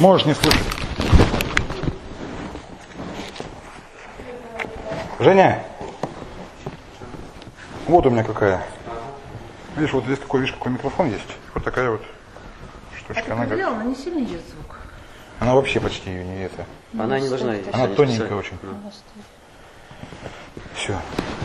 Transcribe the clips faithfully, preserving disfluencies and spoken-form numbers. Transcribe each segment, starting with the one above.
Можешь не слышать. Женя, вот у меня какая. Видишь, вот здесь такой, видишь, какой микрофон есть. Вот такая вот штучка. А она, как... она не сильно идет звук. Она вообще почти не это. Она не должна. Она тоненькая очень. Да. Все.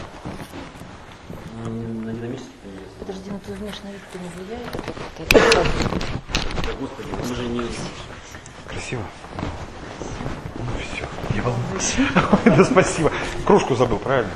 Она динамически. Подожди, ну ты внешний вид не влияет? Господи, мы же не... Красиво? Ну все, не волнуйся. Да спасибо. Кружку забыл, правильно?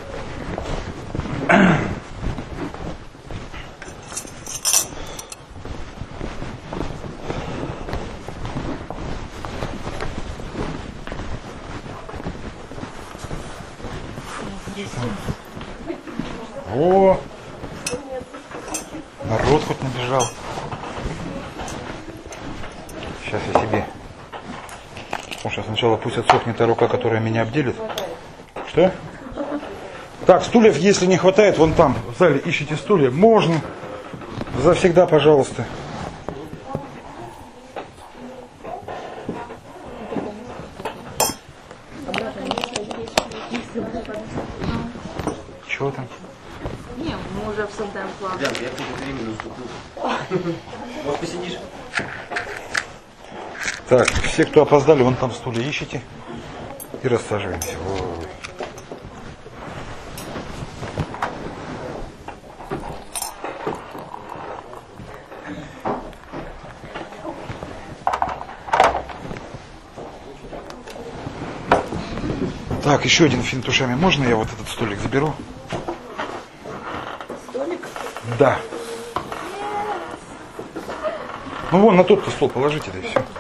О, народ хоть набежал. Сейчас я себе. Слушай, сначала пусть отсохнет та рука, которая меня обделит. Что? Так, стульев, если не хватает, вон там, в зале ищите стулья. Можно. Завсегда, пожалуйста. Чего там? Не, мы уже обсуждаем план. Ян, я тут временно уступлю. Вот посидишь. Так, все, кто опоздали, вон там стулья ищите. И рассаживаемся. Ой. Так, еще один фильм тушами. Можно я вот этот столик заберу? Столик? Да. Ну вон на тот-то стол положите, да и все.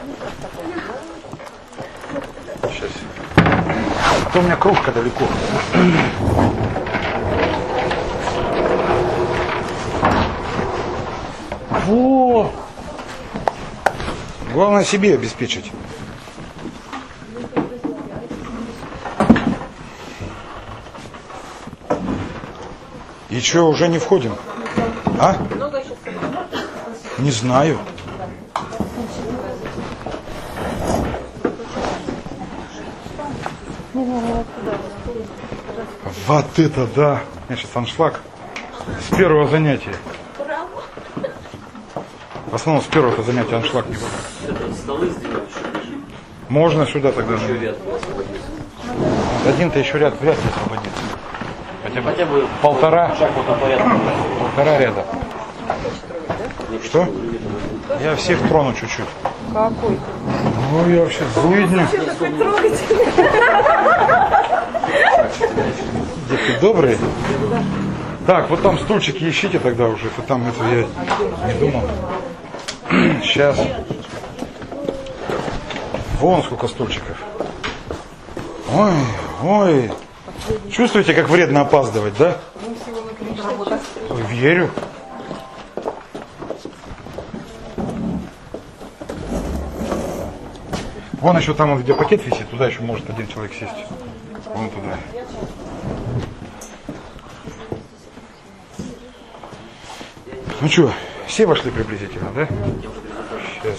Сейчас. А то у меня кружка далеко. Во! Главное себе обеспечить. И что, уже не входим? А? Не знаю. Вот это да! У меня сейчас аншлаг с первого занятия. В основном с первого занятия аншлаг не было. Столы сделать. Можно сюда тогда. Еще ряд освободится. Один-то еще ряд вряд ли освободится. Хотя бы, Хотя бы полтора, шаг вот на порядок. полтора ряда. Что? Я всех трону чуть-чуть. Какой? Ну, я вообще злыдня. Детки добрые. Так, вот там стульчики ищите тогда уже. Это там, это я не думал. Сейчас. Вон сколько стульчиков. Ой, ой. Чувствуете, как вредно опаздывать, да? Ой, верю. Вон еще там, где пакет висит, туда еще может один человек сесть. Вон туда. Ну что, все вошли приблизительно, да? Сейчас.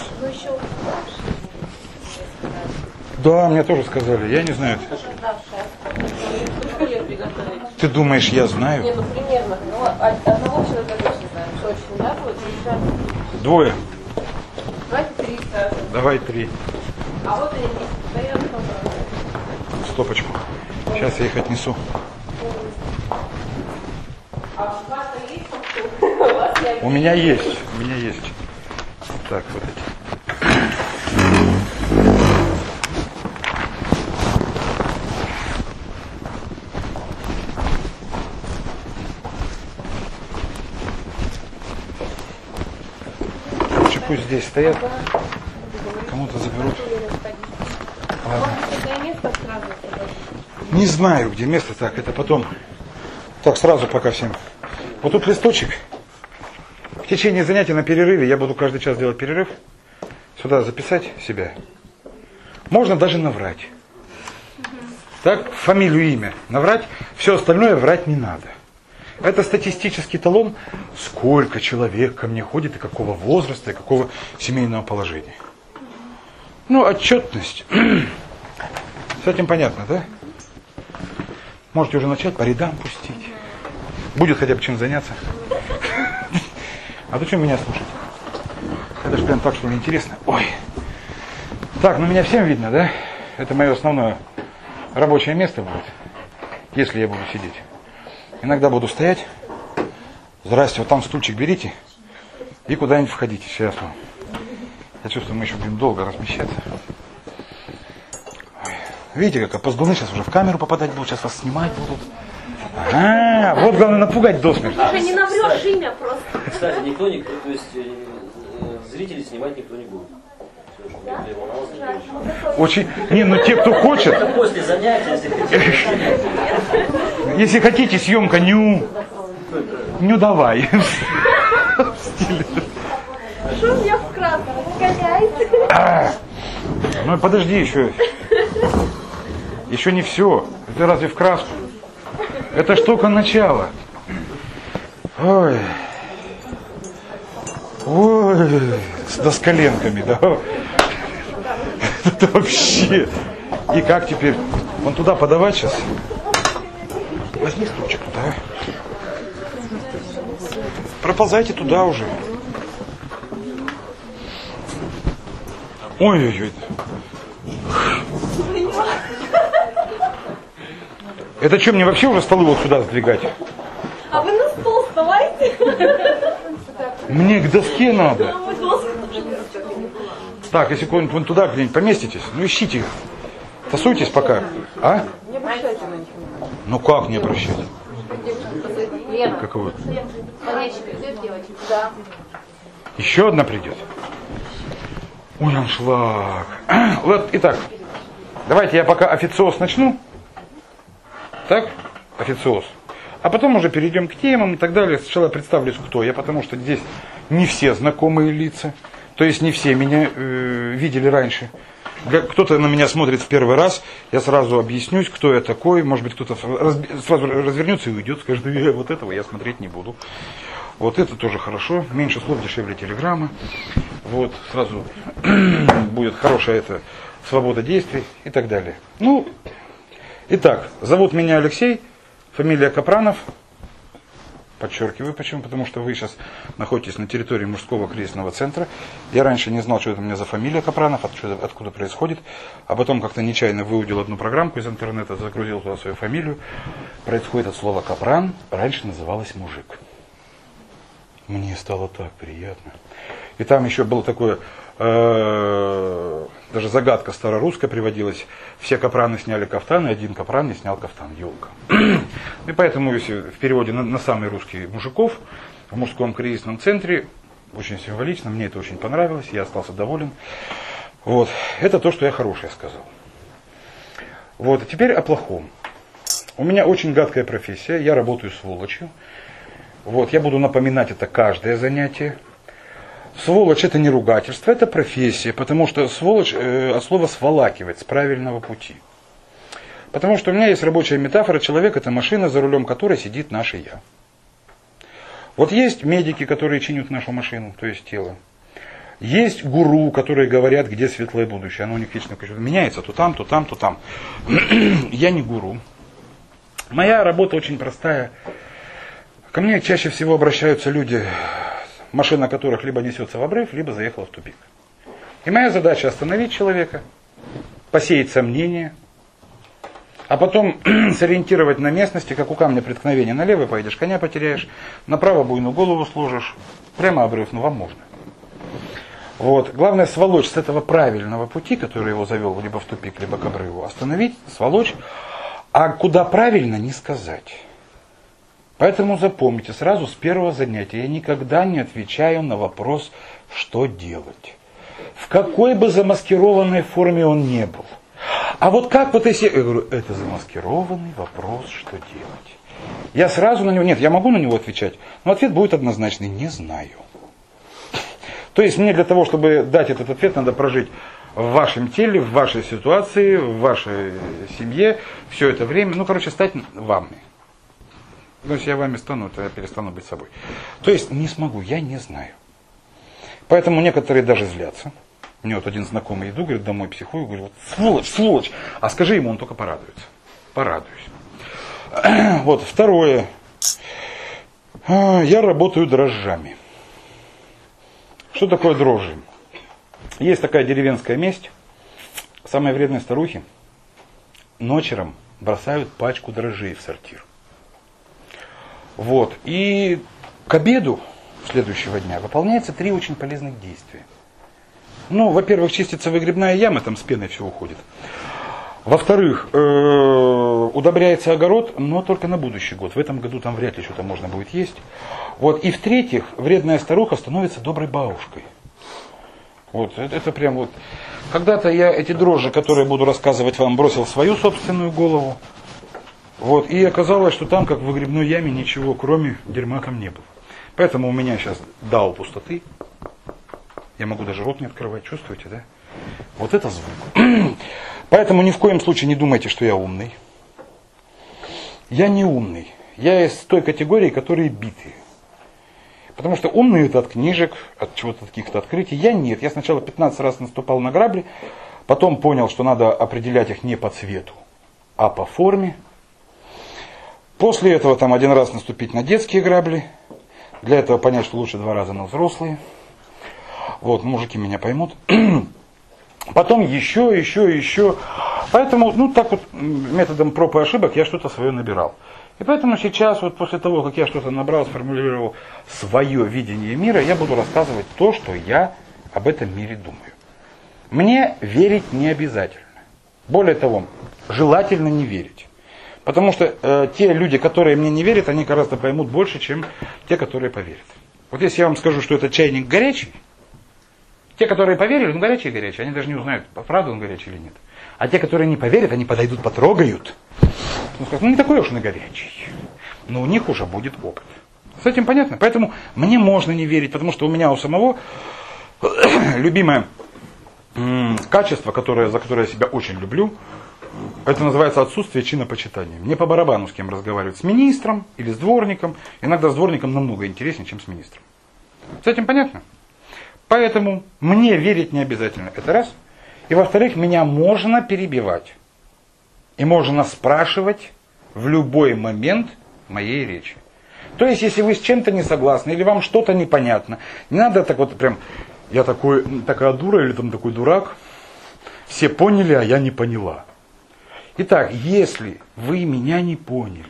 Да, мне тоже сказали, я не знаю. Ты думаешь, я знаю? Не, ну примерно. Ну, одного человека точно знаю. Точно, да, будет? Двое. Давайте три сразу. Давай три. А вот они стоят. Стопочку. Сейчас я их отнесу. А у вас есть? У вас У меня есть, у меня есть. Так, вот эти. Лучше пусть здесь стоят. Кому-то заберут. Ладно. Не знаю, где место, так, это потом. Так, сразу пока всем. Вот тут листочек. В течение занятий на перерыве я буду каждый час делать перерыв. Сюда записать себя. Можно даже наврать. Так, фамилию, имя наврать. Все остальное врать не надо. Это статистический талон, сколько человек ко мне ходит, и какого возраста, и какого семейного положения. Ну, отчетность. С этим понятно, да? Можете уже начать по рядам пустить. Будет хотя бы чем заняться. А то чем меня слушать? Это же прям так, что неинтересно. Ой. Так, ну меня всем видно, да? Это мое основное рабочее место будет, если я буду сидеть. Иногда буду стоять. Здрасте, вот там стульчик берите и куда-нибудь входите. Сейчас. Я чувствую, мы еще будем долго размещаться. Ой. Видите, как опоздуны сейчас уже в камеру попадать будут, сейчас вас снимать будут. А, вот главное напугать до смерти. Уже не наврешь имя просто. Кстати, никто, никто, то есть э, зрителей снимать никто не будет. Очень. Не, ну те, кто хочет. Это после занятия, если хотите. Если хотите, съемка ню. Ню давай. Что меня в красном разгоняет? Ну подожди еще. Еще не все. Это разве в краску? Это ж только начало. Ой. Ой. Да с коленками, да. Это вообще. И как теперь? Вон туда подавать сейчас? Возьми стульчик туда. Проползайте туда уже. Ой-ой-ой. Это что, мне вообще уже столы вот сюда сдвигать? А вы на стол вставайте. Мне к доске надо. А мы доску тоже. Так, если куда-нибудь вон туда где-нибудь поместитесь, ну ищите их. Тасуйтесь пока. А? Не обращайте на них. Ну как не обращать? Лена, Какого? подъезд придет девочка? Да. Еще одна придет. Ой, аншлаг. Вот, итак, давайте я пока официоз начну. Так? Официоз. А потом уже перейдем к темам и так далее. Сначала представлюсь, кто я, потому что здесь не все знакомые лица. То есть не все меня э, видели раньше. Кто-то на меня смотрит в первый раз, я сразу объяснюсь, кто я такой. Может быть, кто-то сразу развернется и уйдет, скажет, э, вот этого я смотреть не буду. Вот это тоже хорошо. Меньше слов, дешевле телеграммы. Вот, сразу будет хорошая эта свобода действий и так далее. Ну, итак, зовут меня Алексей, фамилия Капранов. Подчеркиваю, почему? Потому что вы сейчас находитесь на территории мужского кризисного центра. Я раньше не знал, что это у меня за фамилия Капранов, откуда, откуда происходит. А потом как-то нечаянно выудил одну программку из интернета, загрузил туда свою фамилию. Происходит от слова Капран. Раньше называлось мужик. Мне стало так приятно. И там еще было такое, э, даже загадка старорусская приводилась. Все капраны сняли кафтан, и один капран не снял кафтан. Елка. И поэтому, если в переводе на, на самый русский мужиков, в мужском кризисном центре, очень символично, мне это очень понравилось, я остался доволен. Вот. Это то, что я хорошее сказал. Вот. А теперь о плохом. У меня очень гадкая профессия, я работаю сволочью. Вот. Я буду напоминать это каждое занятие. Сволочь — это не ругательство, это профессия, потому что сволочь э, от слова сволакивать, с правильного пути. Потому что у меня есть рабочая метафора: человек — это машина, за рулем которой сидит наше я. Вот есть медики, которые чинят нашу машину, то есть тело. Есть гуру, которые говорят, где светлое будущее. Оно у них вечно меняется то там, то там, то там. Я не гуру. Моя работа очень простая. Ко мне чаще всего обращаются люди, машина которых либо несется в обрыв, либо заехала в тупик. И моя задача — остановить человека, посеять сомнения, а потом сориентировать на местности, как у камня преткновения. Налево поедешь, коня потеряешь, направо буйную голову сложишь, прямо обрыв, ну вам можно. Вот. Главное — сволочь с этого правильного пути, который его завел либо в тупик, либо к обрыву, остановить, сволочь, а куда правильно — не сказать. Поэтому запомните, сразу с первого занятия я никогда не отвечаю на вопрос, что делать. В какой бы замаскированной форме он ни был. А вот как вот если... Я говорю, это замаскированный вопрос, что делать. Я сразу на него... Нет, я могу на него отвечать, но ответ будет однозначный: не знаю. То есть мне для того, чтобы дать этот ответ, надо прожить в вашем теле, в вашей ситуации, в вашей семье все это время. Ну, короче, стать вами. Но если я вами стану, то я перестану быть собой. То есть не смогу, я не знаю. Поэтому некоторые даже злятся. У меня вот один знакомый иду, говорит, домой психую, говорю, вот сволочь, сволочь. А скажи ему, он только порадуется. Порадуюсь. Вот, второе. Я работаю дрожжами. Что такое дрожжи? Есть такая деревенская месть. Самые вредные старухи ночером бросают пачку дрожжей в сортир. Вот. И к обеду следующего дня выполняется три очень полезных действия. Ну, во-первых, чистится выгребная яма, там с пеной все уходит. Во-вторых, удобряется огород, но только на будущий год. В этом году там вряд ли что-то можно будет есть. Вот. И в-третьих, вредная старуха становится доброй бабушкой. Вот, это, это прям вот. Когда-то я эти дрожжи, которые буду рассказывать вам, бросил в свою собственную голову. Вот, и оказалось, что там, как в выгребной яме, ничего кроме дерьма там не было. Поэтому у меня сейчас дао пустоты. Я могу даже рот не открывать, чувствуете, да? Вот это звук. Поэтому ни в коем случае не думайте, что я умный. Я не умный. Я из той категории, которые битые. Потому что умные это от книжек, от чего-то каких-то открытий. Я нет. Я сначала пятнадцать раз наступал на грабли, потом понял, что надо определять их не по цвету, а по форме. После этого там один раз наступить на детские грабли. Для этого понять, что лучше два раза на взрослые. Вот, мужики меня поймут. Потом еще, еще, еще. Поэтому, ну так вот, методом проб и ошибок я что-то свое набирал. И поэтому сейчас, вот после того, как я что-то набрал, сформулировал свое видение мира, я буду рассказывать то, что я об этом мире думаю. Мне верить не обязательно. Более того, желательно не верить. Потому что э, те люди, которые мне не верят, они гораздо поймут больше, чем те, которые поверят. Вот если я вам скажу, что этот чайник горячий, те, которые поверили, ну горячий и горячий, они даже не узнают, правда он горячий или нет. А те, которые не поверят, они подойдут, потрогают. Ну, скажут, ну не такой уж он и горячий. Но у них уже будет опыт. С этим понятно? Поэтому мне можно не верить, потому что у меня у самого любимое м- качество, которое, за которое я себя очень люблю, это называется отсутствие чинопочитания. Мне по барабану с кем разговаривать, с министром или с дворником. Иногда с дворником намного интереснее, чем с министром. С этим понятно? Поэтому мне верить не обязательно. Это раз. И во-вторых, меня можно перебивать. И можно спрашивать в любой момент моей речи. То есть, если вы с чем-то не согласны, или вам что-то непонятно, не надо так вот прям, я такой, такая дура, или там такой дурак, все поняли, а я не поняла. Итак, если вы меня не поняли,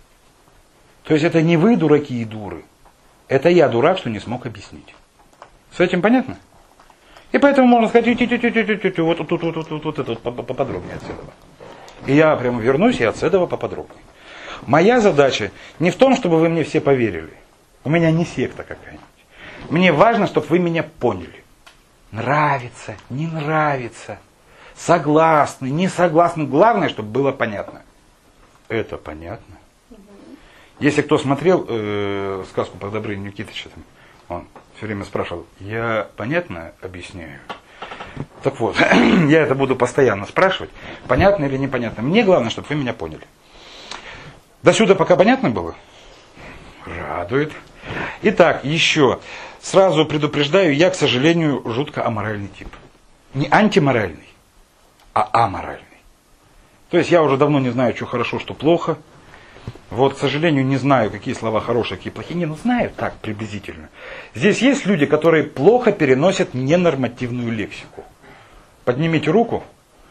то есть это не вы дураки и дуры, это я дурак, что не смог объяснить. С этим понятно? И поэтому можно сказать, вот тут, вот, вот, вот, вот это вот поподробнее от этого. И я прямо вернусь и от этого поподробнее. Моя задача не в том, чтобы вы мне все поверили. У меня не секта какая-нибудь. Мне важно, чтобы вы меня поняли. Нравится, не нравится, согласны, не согласны. Главное, чтобы было понятно. Это понятно. Если кто смотрел э, сказку про Добрыню Никитича, там, он все время спрашивал, я понятно объясняю? Так вот, я это буду постоянно спрашивать, понятно или непонятно. Мне главное, чтобы вы меня поняли. До сюда пока понятно было? Радует. Итак, еще. Сразу предупреждаю, я, к сожалению, жутко аморальный тип. Не антиморальный, а аморальный. То есть я уже давно не знаю, что хорошо, что плохо. Вот, к сожалению, не знаю, какие слова хорошие, какие плохие. Не, ну знаю так приблизительно. Здесь есть люди, которые плохо переносят ненормативную лексику. Поднимите руку.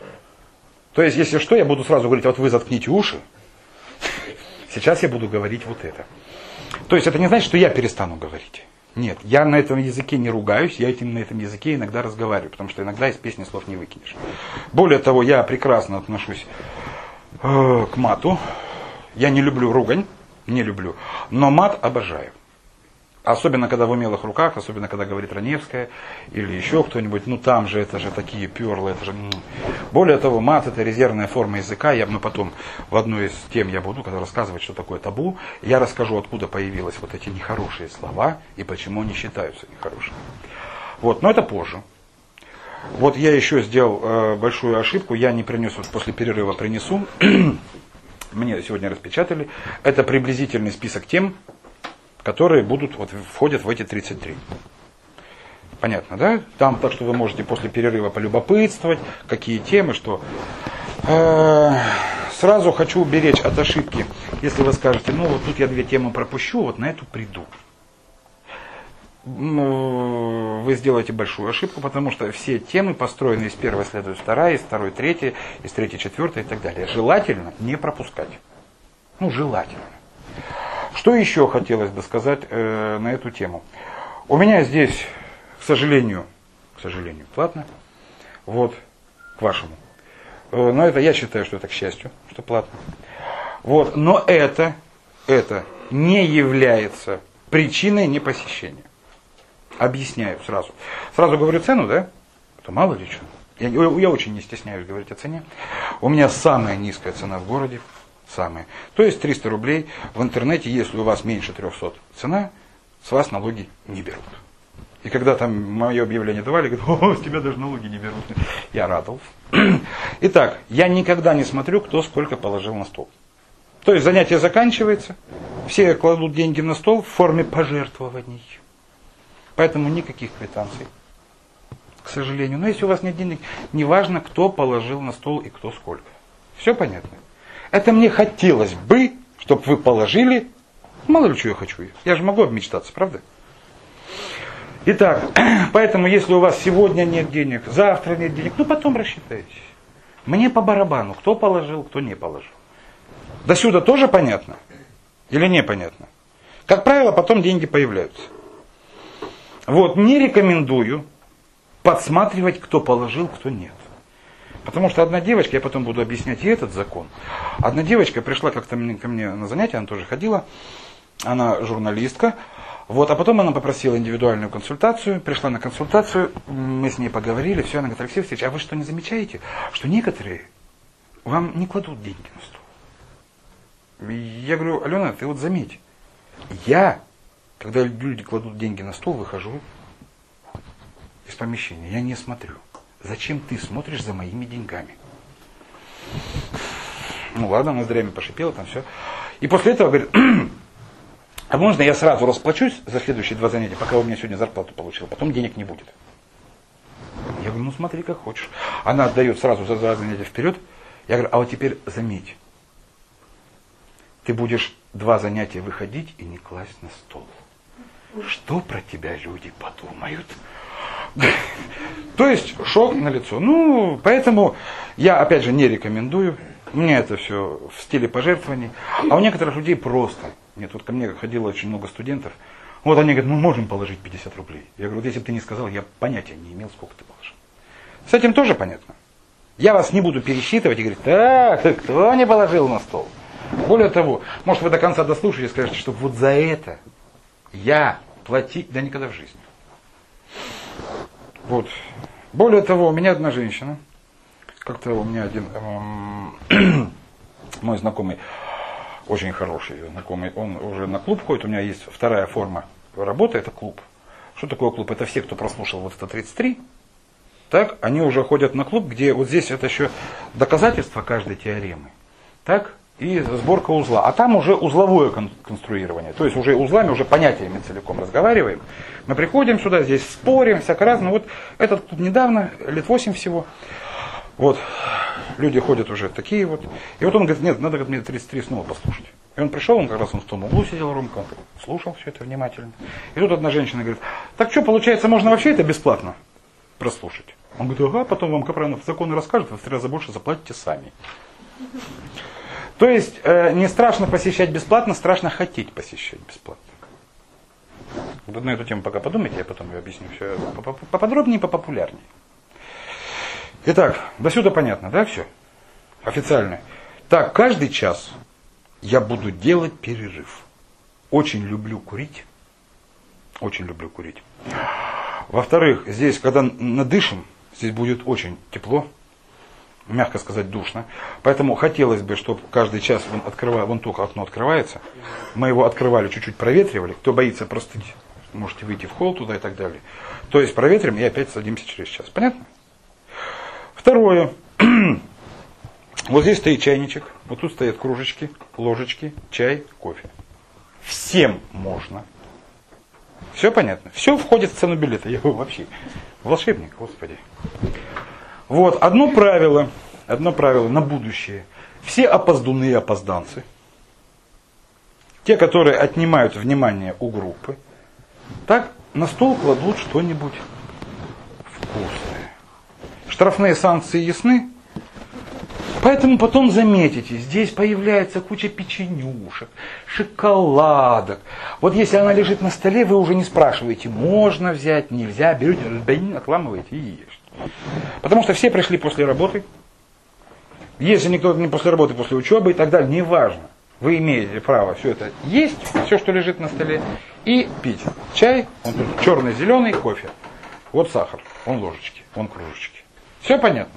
То есть, если что, я буду сразу говорить, вот вы заткните уши. Сейчас я буду говорить вот это. То есть, это не значит, что я перестану говорить. Нет, я на этом языке не ругаюсь, я этим, на этом языке иногда разговариваю, потому что иногда из песни слов не выкинешь. Более того, я прекрасно отношусь э, к мату. Я не люблю ругань, не люблю, но мат обожаю. Особенно, когда в умелых руках, особенно, когда говорит Раневская или еще кто-нибудь, ну там же, это же такие перлы, это же... Более того, мат это резервная форма языка, я, ну потом в одной из тем я буду, когда рассказывать, что такое табу, я расскажу, откуда появились вот эти нехорошие слова и почему они считаются нехорошими. Вот, но это позже. Вот я еще сделал э, большую ошибку, я не принес, вот после перерыва принесу, мне сегодня распечатали, это приблизительный список тем, которые будут, вот, входят в эти тридцать три. Понятно, да? Там так, что вы можете после перерыва полюбопытствовать, какие темы, что... Сразу хочу уберечь от ошибки, если вы скажете, ну вот тут я две темы пропущу, вот на эту приду. Вы сделаете большую ошибку, потому что все темы построены из первой следует вторая, из второй третья, из третьей четвертая и так далее. Желательно не пропускать. Ну, желательно. Что еще хотелось бы сказать э, на эту тему? У меня здесь, к сожалению, к сожалению, платно, вот, к вашему. Но это, я считаю, что это к счастью, что платно. Вот, но это, это не является причиной непосещения. Объясняю сразу. Сразу говорю цену, да? Это мало ли что. Я, я очень не стесняюсь говорить о цене. У меня самая низкая цена в городе. Самая. То есть триста рублей в интернете, если у вас меньше трехсот цена, с вас налоги не берут. И когда там мое объявление давали, говорят, о, с тебя даже налоги не берут. Я радовался. Итак, я никогда не смотрю, кто сколько положил на стол. То есть занятие заканчивается, все кладут деньги на стол в форме пожертвований. Поэтому никаких квитанций, к сожалению. Но если у вас нет денег, неважно, кто положил на стол и кто сколько. Все понятно? Это мне хотелось бы, чтобы вы положили, мало ли что я хочу. Я же могу обмечтаться, правда? Итак, поэтому если у вас сегодня нет денег, завтра нет денег, ну потом рассчитайтесь. Мне по барабану, кто положил, кто не положил. До сюда тоже понятно? Или непонятно? Как правило, потом деньги появляются. Вот, не рекомендую подсматривать, кто положил, кто нет. Потому что одна девочка, я потом буду объяснять и этот закон. Одна девочка пришла как-то ко мне на занятие, она тоже ходила, она журналистка. Вот, а потом она попросила индивидуальную консультацию, пришла на консультацию, мы с ней поговорили, все, она говорит, Алексей Васильевич, а вы что, не замечаете, что некоторые вам не кладут деньги на стол? Я говорю, Алена, ты вот заметь, я, когда люди кладут деньги на стол, выхожу из помещения, я не смотрю. Зачем ты смотришь за моими деньгами? Ну ладно, ноздрями пошипела, там все. И после этого говорит, а можно я сразу расплачусь за следующие два занятия, пока у меня сегодня зарплату получил, потом денег не будет. Я говорю, ну смотри, как хочешь. Она отдает сразу за два занятия вперед. Я говорю, а вот теперь заметь, ты будешь два занятия выходить и не класть на стол. Что про тебя люди подумают? То есть шок на лицо. Ну, поэтому я, опять же, не рекомендую. У меня это все в стиле пожертвований. А у некоторых людей просто. Нет, вот ко мне ходило очень много студентов. Вот они говорят, мы можем положить пятьдесят рублей. Я говорю, вот если бы ты не сказал, я понятия не имел, сколько ты положил. С этим тоже понятно. Я вас не буду пересчитывать и говорить, так, кто не положил на стол? Более того, может вы до конца дослушаете и скажете, что вот за это я платить, да никогда в жизни. Вот. Более того, у меня одна женщина, как-то у меня один эм, мой знакомый, очень хороший знакомый, он уже на клуб ходит, у меня есть вторая форма работы, это клуб. Что такое клуб? Это все, кто прослушал вот это тридцать три, так, они уже ходят на клуб, где вот здесь это еще доказательство каждой теоремы, так, и сборка узла. А там уже узловое кон- конструирование, то есть уже узлами, уже понятиями целиком разговариваем. Мы приходим сюда, здесь спорим, всяко разно. Вот этот клуб недавно, лет восемь всего, вот, люди ходят уже такие вот. И вот он говорит, нет, надо мне тридцать три снова послушать. И он пришел, он как раз он в том углу сидел, Ромка, он слушал все это внимательно. И тут одна женщина говорит, так что, получается, можно вообще это бесплатно прослушать? Он говорит, ага, потом вам Капранов законы расскажет, вы в три раза больше заплатите сами. То есть, э, не страшно посещать бесплатно, страшно хотеть посещать бесплатно. Вот на эту тему пока подумайте, я потом ее объясню все поподробнее и попопулярнее. Итак, до сюда понятно, да, все? Официально. Так, каждый час я буду делать перерыв. Очень люблю курить. Очень люблю курить. Во-вторых, здесь, когда надышим, здесь будет очень тепло. Мягко сказать, душно. Поэтому хотелось бы, чтобы каждый час вон, открывая, вон только окно открывается. Мы его открывали, чуть-чуть проветривали. Кто боится простыть, можете выйти в холл туда и так далее. То есть проветрим и опять садимся через час. Понятно? Второе. Вот здесь стоит чайничек. Вот тут стоят кружечки, ложечки, чай, кофе. Всем можно. Все понятно? Все входит в цену билета. Я вообще волшебник, господи. Вот, одно правило, одно правило на будущее. Все опоздуны и опозданцы, те, которые отнимают внимание у группы, так на стол кладут что-нибудь вкусное. Штрафные санкции ясны? Поэтому потом заметите, здесь появляется куча печенюшек, шоколадок. Вот если она лежит на столе, вы уже не спрашиваете, можно взять, нельзя, берете, отламываете и ешьте. Потому что все пришли после работы. Если никто не после работы, после учебы и так далее, неважно. Вы имеете право все это есть, все, что лежит на столе, и пить. Чай, он тут черный, зеленый, кофе. Вот сахар, вон ложечки, вон кружечки. Все понятно?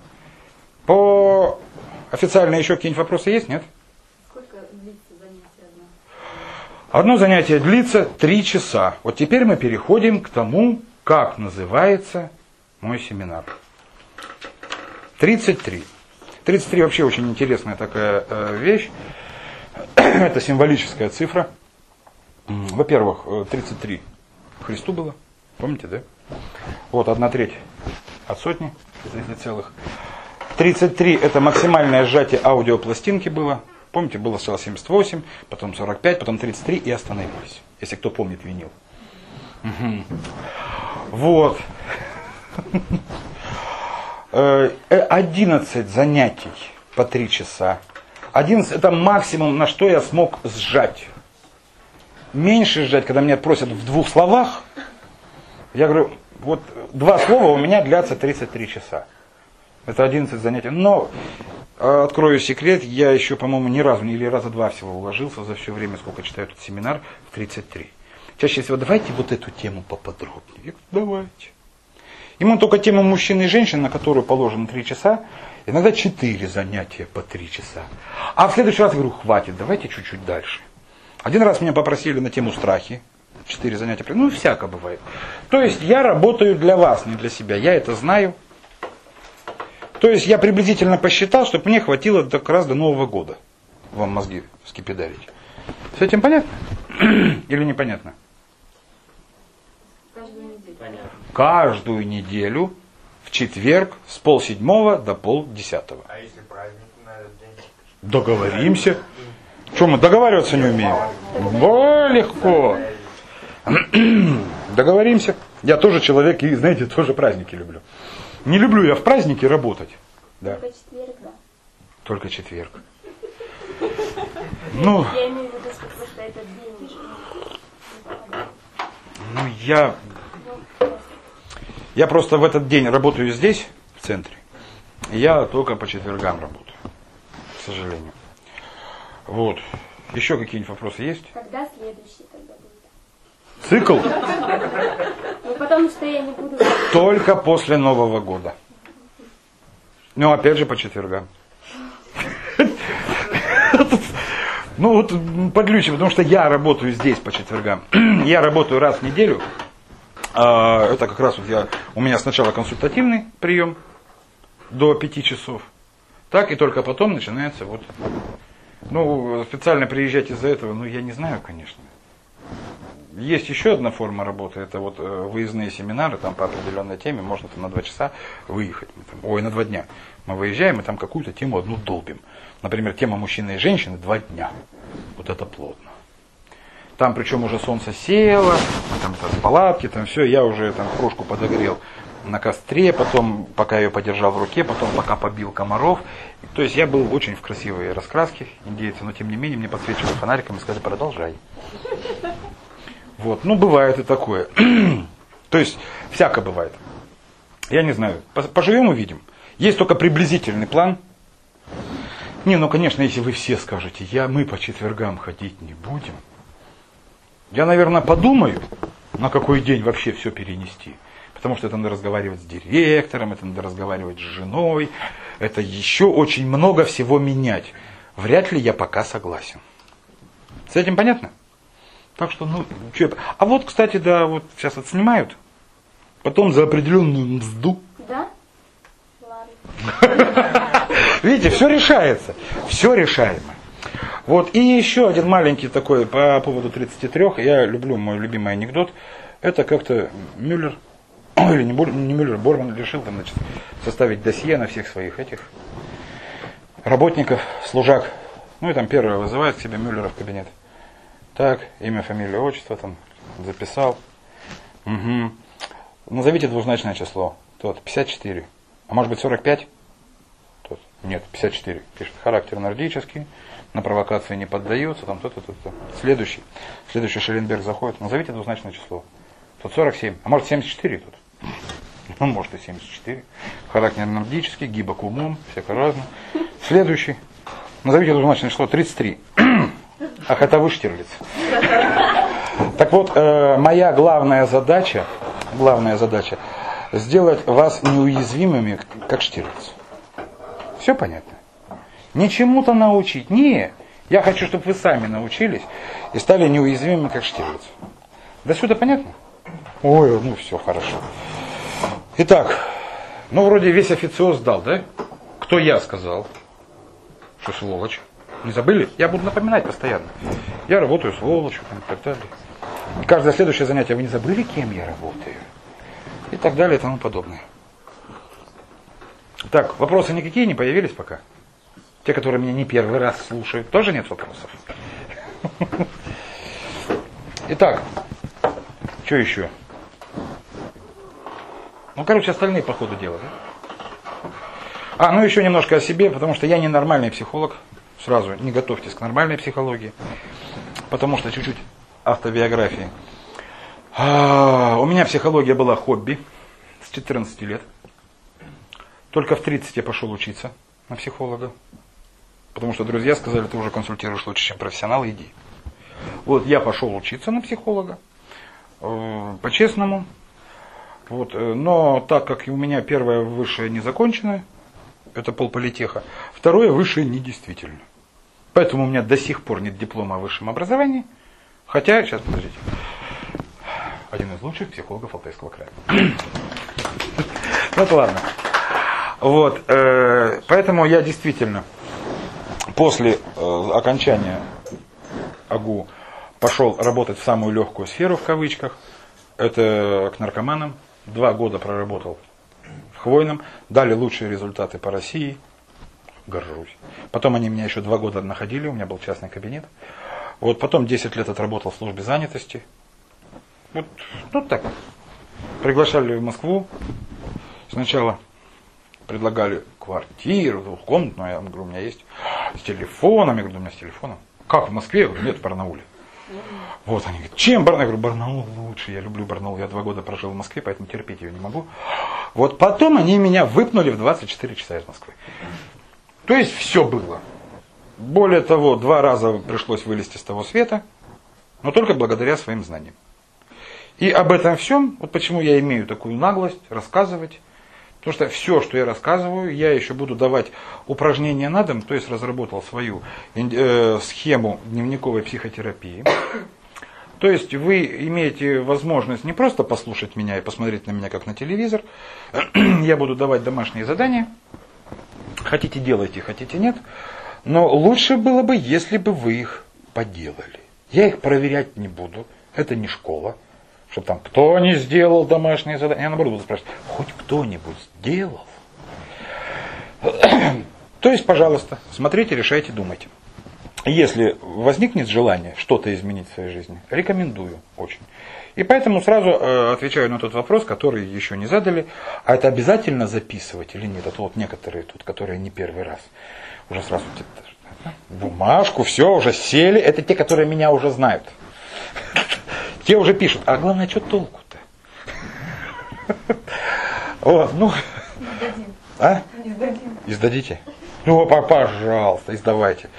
По официально еще какие-нибудь вопросы есть, нет? Сколько длится занятие одно? Одно занятие длится три часа. Вот теперь мы переходим к тому, как называется мой семинар. тридцать три. тридцать три вообще очень интересная такая э, вещь. Это символическая цифра. Во-первых, тридцать три Христу было. Помните, да? Вот одна треть от сотни, если целых. тридцать три это максимальное сжатие аудиопластинки было. Помните, было сначала семьдесят восемь, потом сорок пять, потом тридцать три и остановились. Если кто помнит винил. Угу. Вот. одиннадцать занятий по три часа. одиннадцать это максимум, на что я смог сжать. Меньше сжать, когда меня просят в двух словах, я говорю, вот два слова у меня длятся тридцать три часа. Это одиннадцать занятий. Но, открою секрет, я еще, по-моему, ни разу, или раза два всего уложился за все время, сколько читаю этот семинар, в тридцать три. Чаще всего, давайте вот эту тему поподробнее. Я говорю, давайте. Ему только тема мужчин и женщин, на которую положено три часа, иногда четыре занятия по три часа. А в следующий раз я говорю, хватит, давайте чуть-чуть дальше. Один раз меня попросили на тему страхи. Четыре занятия. Ну, всяко бывает. То есть я работаю для вас, не для себя. Я это знаю. То есть я приблизительно посчитал, чтобы мне хватило как раз до Нового года. Вам мозги скипидарить. С этим понятно? Или непонятно? Каждую неделю. Понятно. Каждую неделю в четверг с полседьмого до полдесятого. А если праздник на этот день? Договоримся. Что, мы договариваться не умеем? О, легко. Договоримся. Я тоже человек и, знаете, тоже праздники люблю. Не люблю я в праздники работать. Да. Только четверг, да. Только четверг. Ну, Я имею в виду, что просто этот день же. ну я, я просто в этот день работаю здесь, в центре. И я только по четвергам работаю. К сожалению. Вот. Еще какие-нибудь вопросы есть? Когда следующий тогда будет? Цикл Ну, потому что я не буду... только после Нового года. Ну, опять же, по четвергам. Ну, вот подключим, потому что я работаю здесь по четвергам. Я работаю раз в неделю. Это как раз вот я... У меня сначала консультативный прием до пяти часов. Так, и только потом начинается вот... Ну, специально приезжать из-за этого, ну, я не знаю, конечно. Есть еще одна форма работы, это вот выездные семинары, там по определенной теме, можно там на два часа выехать. Мы там, ой, на два дня. Мы выезжаем и там какую-то тему одну долбим. Например, тема мужчины и женщины два дня. Вот это плотно. Там причем уже солнце село, там, там палатки, там все, я уже там кружку подогрел на костре, потом пока ее подержал в руке, потом пока побил комаров. То есть я был очень в красивой раскраске индейцы, но тем не менее мне подсвечивали фонариком и сказали, продолжай. Вот, ну бывает и такое. То есть всяко бывает. Я не знаю, поживем увидим. Есть только приблизительный план. Не, ну конечно, если вы все скажете, я, мы по четвергам ходить не будем. Я, наверное, подумаю, на какой день вообще все перенести. Потому что это надо разговаривать с директором, это надо разговаривать с женой. Это еще очень много всего менять. Вряд ли я пока согласен. С этим понятно? Так что, ну, что я... А вот, кстати, да, вот сейчас отснимают. Потом за определенную мзду. Да? Ладно. Видите, все решается. Все решаемо. Вот, и еще один маленький такой по поводу тридцати трёх. Я люблю мой любимый анекдот. Это как-то Мюллер, или не, Буль, не Мюллер, Борман решил там, значит, составить досье на всех своих этих работников, служак. Ну и там первое вызывает к себе Мюллера в кабинет. Так, имя, фамилия, отчество там записал. Угу. Назовите двузначное число. Тот, пятьдесят четыре. А может быть сорок пять? Тот, нет, пятьдесят четыре. Пишет, характер нордический, на провокации не поддается. Там, то, то, то, то. Следующий. Следующий Шелленберг заходит. Назовите двузначное число. Тут сорок семь. А может семьдесят четыре тут? Ну, может и семьдесят четыре. Характер нордический, гибок умом, всяко разно. Следующий. Назовите двузначное число тридцать три. Ах, это вы, Штирлиц. Так вот, э, моя главная задача, главная задача, сделать вас неуязвимыми, как Штирлиц. Все понятно? Не чему-то научить. Не. Я хочу, чтобы вы сами научились и стали неуязвимыми, как Штирлиц. До сюда понятно? Ой, ну все, хорошо. Итак, ну вроде весь официоз дал, да? Кто я сказал? Что сволочь. Не забыли? Я буду напоминать постоянно. Я работаю сволочью и так далее. Каждое следующее занятие, вы не забыли, кем я работаю? И так далее и тому подобное. Так, вопросы никакие не появились пока? Те, которые меня не первый раз слушают, тоже нет вопросов? Итак, что еще? Ну, короче, остальные по ходу дела, да? А, ну еще немножко о себе, потому что я не нормальный психолог. Сразу не готовьтесь к нормальной психологии, потому что чуть-чуть автобиографии. А, у меня психология была хобби с четырнадцати лет. Только в тридцать я пошел учиться на психолога, потому что друзья сказали, ты уже консультируешь лучше, чем профессионал, иди. Вот я пошел учиться на психолога, э, по-честному. Вот, э, но так как у меня первое высшее не закончено, это полполитеха, второе высшее недействительно. Поэтому у меня до сих пор нет диплома о высшем образовании. Хотя, сейчас, подождите. Один из лучших психологов Алтайского края. Ну, ладно. Вот, э, поэтому я действительно после э, окончания АГУ пошел работать в самую легкую сферу, в кавычках. Это к наркоманам. Два года проработал в Хвойном. Дали лучшие результаты по России. Горжусь. Потом они меня еще два года находили, у меня был частный кабинет. Вот потом десять лет отработал в службе занятости. Вот, ну так. Приглашали в Москву. Сначала предлагали квартиру, двухкомнатную. Я говорю, у меня есть с телефоном. Я говорю, у меня с телефоном. Как в Москве? Я говорю, нет, в Барнауле. Вот они говорят, чем Барнаул? Я говорю, Барнаул лучше, я люблю Барнаул. Я два года прожил в Москве, поэтому терпеть ее не могу. Вот потом они меня выпнули в двадцать четыре часа из Москвы. То есть все было. Более того, два раза пришлось вылезти с того света, но только благодаря своим знаниям. И об этом всем, вот почему я имею такую наглость рассказывать, потому что все, что я рассказываю, я еще буду давать упражнения на дом, то есть разработал свою э, схему дневниковой психотерапии. То есть вы имеете возможность не просто послушать меня и посмотреть на меня как на телевизор, я буду давать домашние задания. Хотите делайте, хотите нет. Но лучше было бы, если бы вы их поделали. Я их проверять не буду. Это не школа. Чтобы там кто не сделал домашние задания. Я наоборот буду спрашивать, хоть кто-нибудь сделал. То есть, пожалуйста, смотрите, решайте, думайте. Если возникнет желание что-то изменить в своей жизни, рекомендую очень. И поэтому сразу э, отвечаю на тот вопрос, который еще не задали. А это обязательно записывать или нет? Это вот некоторые тут, которые не первый раз. Уже сразу бумажку, все, уже сели. Это те, которые меня уже знают. Те уже пишут. А главное, что толку-то? Вот, ну. Издадим. А? Издадим. Издадите? Ну, пожалуйста, издавайте.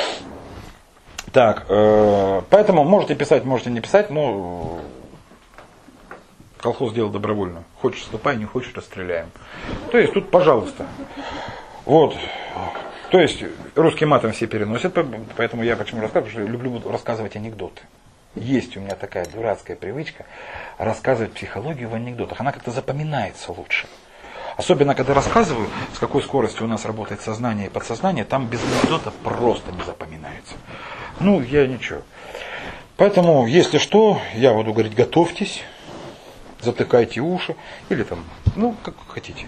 Так, э, поэтому можете писать, можете не писать, но колхоз дело добровольно. Хочешь, ступай, не хочешь, расстреляем. То есть тут, пожалуйста. Вот. То есть русским матом все переносят, поэтому я почему рассказываю, что люблю рассказывать анекдоты. Есть у меня такая дурацкая привычка рассказывать психологию в анекдотах. Она как-то запоминается лучше. Особенно, когда рассказываю, с какой скоростью у нас работает сознание и подсознание, там без анекдота просто не запоминается. Ну, я ничего. Поэтому, если что, я буду говорить, готовьтесь, затыкайте уши, или там, ну, как хотите.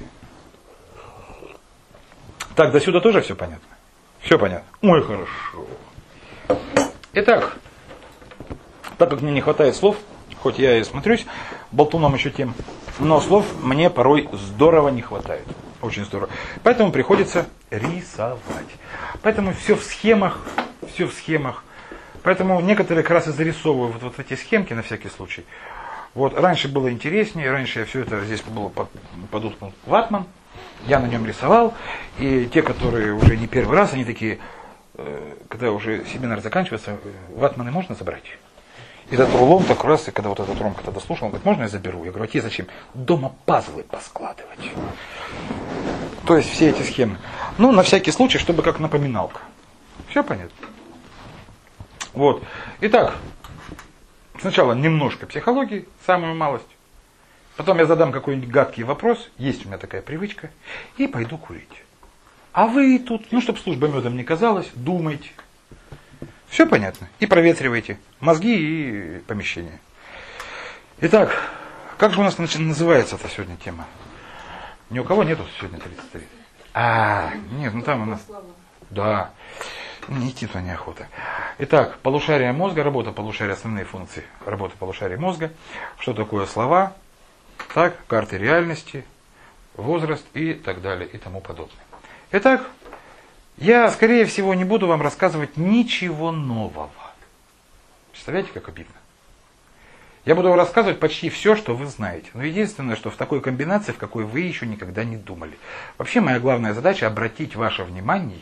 Так, до сюда тоже все понятно? Все понятно? Ой, хорошо. Итак, так как мне не хватает слов, хоть я и смотрюсь болтуном еще тем, но слов мне порой здорово не хватает. Очень здорово. Поэтому приходится рисовать. Поэтому все в схемах, все в схемах. Поэтому некоторые как раз и зарисовываю вот, вот эти схемки на всякий случай. Вот, раньше было интереснее, раньше я все это здесь было под, подуткнул ватман, я на нем рисовал, и те, которые уже не первый раз, они такие, э, когда уже семинар заканчивается, ватманы можно забрать? И этот рулон так раз, и когда вот этот Ромка тогда слушал, он говорит, можно я заберу? Я говорю, а тебе зачем? Дома пазлы поскладывать. То есть все эти схемы. Ну, на всякий случай, чтобы как напоминалка. Все понятно? Вот. Итак, сначала немножко психологии, самую малость. Потом я задам какой-нибудь гадкий вопрос, есть у меня такая привычка, и пойду курить. А вы тут, ну, чтобы служба медом не казалась, думайте. Все понятно. И проветривайте мозги и помещение. Итак, как же у нас называется эта сегодня тема? Ни у кого нету сегодня тридцать три. А, нет, ну там у нас... Да. Не идти туда неохота. Итак, полушария мозга, работа полушария, основные функции работы полушария мозга. Что такое слова, так, карты реальности, возраст и так далее и тому подобное. Итак, я, скорее всего, не буду вам рассказывать ничего нового. Представляете, как обидно? Я буду вам рассказывать почти все, что вы знаете. Но единственное, что в такой комбинации, в какой вы еще никогда не думали. Вообще, моя главная задача обратить ваше внимание,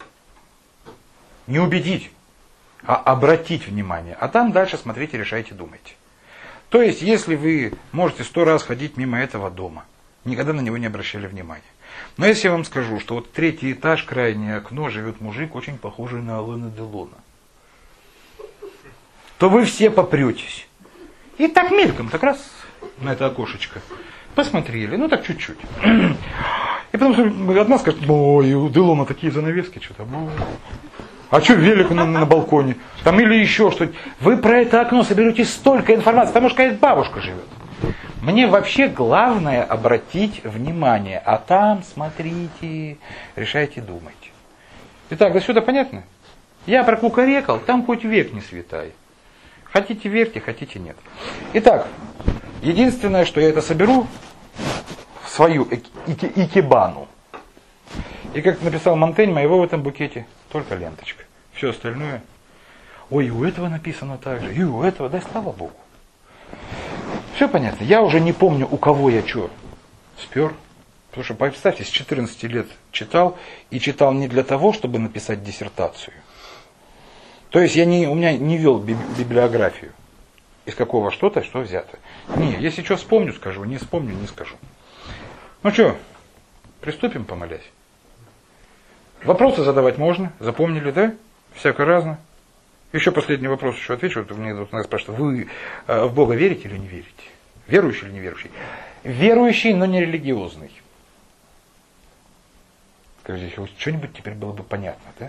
не убедить, а обратить внимание. А там дальше смотрите, решайте, думайте. То есть, если вы можете сто раз ходить мимо этого дома, никогда на него не обращали внимания. Но если я вам скажу, что вот третий этаж, крайнее окно, живет мужик, очень похожий на Алена Делона, то вы все попретесь. И так мельком, так раз на это окошечко посмотрели, ну так чуть-чуть. И потом одна скажет, ой, у Делона такие занавески, что-то. А что велик на, на балконе? Там или еще что-то. Вы про это окно соберете столько информации, потому что какая-то бабушка живет. Мне вообще главное обратить внимание. А там смотрите, решайте, думайте. Итак, до сюда понятно? Я прокукарекал, там хоть век не светай. Хотите верьте, хотите нет. Итак, единственное, что я это соберу в свою ики- икебану. И как написал Монтень, моего в этом букете только ленточка. Все остальное. Ой, и у этого написано так же, и у этого, да слава Богу. Все понятно. Я уже не помню, у кого я что спер. Потому что, представьте, с четырнадцати лет читал, и читал не для того, чтобы написать диссертацию. То есть я не, у меня не вел библиографию. Из какого что-то, что взято. Не, если что вспомню, скажу, не вспомню, не скажу. Ну что, приступим, помолясь. Вопросы задавать можно, запомнили, да? Всякое разное. Еще последний вопрос еще отвечу. Вот мне тут надо спрашивать, вы в Бога верите или не верите? Верующий или неверующий? Верующий, но не религиозный. Скажите, хоть что-нибудь теперь было бы понятно, да?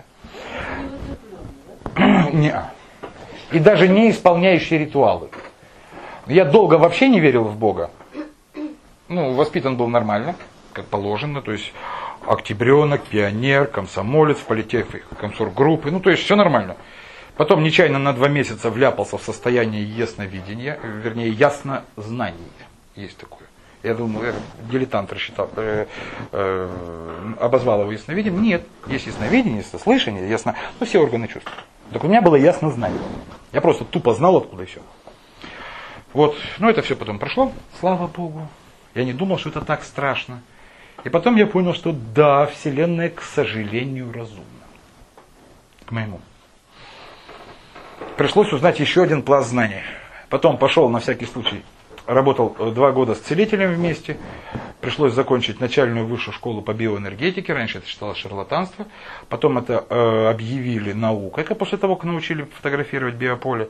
Не. И даже не исполняющий ритуалы. Я долго вообще не верил в Бога. Ну, воспитан был нормально, как положено, то есть октябренок, пионер, комсомолец, политех, комсоргруппы, ну то есть все нормально. Потом нечаянно на два месяца вляпался в состояние ясновидения, вернее яснознания, есть такое. Я думал, я дилетант рассчитал, э, э, обозвал его ясновидением. Нет, есть ясновидение, яснослышание, ясно, ну все органы чувств. Так у меня было яснознание. Я просто тупо знал, откуда и все. Вот, ну это все потом прошло, слава Богу. Я не думал, что это так страшно. И потом я понял, что да, Вселенная, к сожалению, разумна. К моему. Пришлось узнать еще один пласт знаний. Потом пошел, на всякий случай, работал два года с целителем вместе. Пришлось закончить начальную высшую школу по биоэнергетике. Раньше это считалось шарлатанство. Потом это э, объявили наукой, как после того, как научили фотографировать биополе.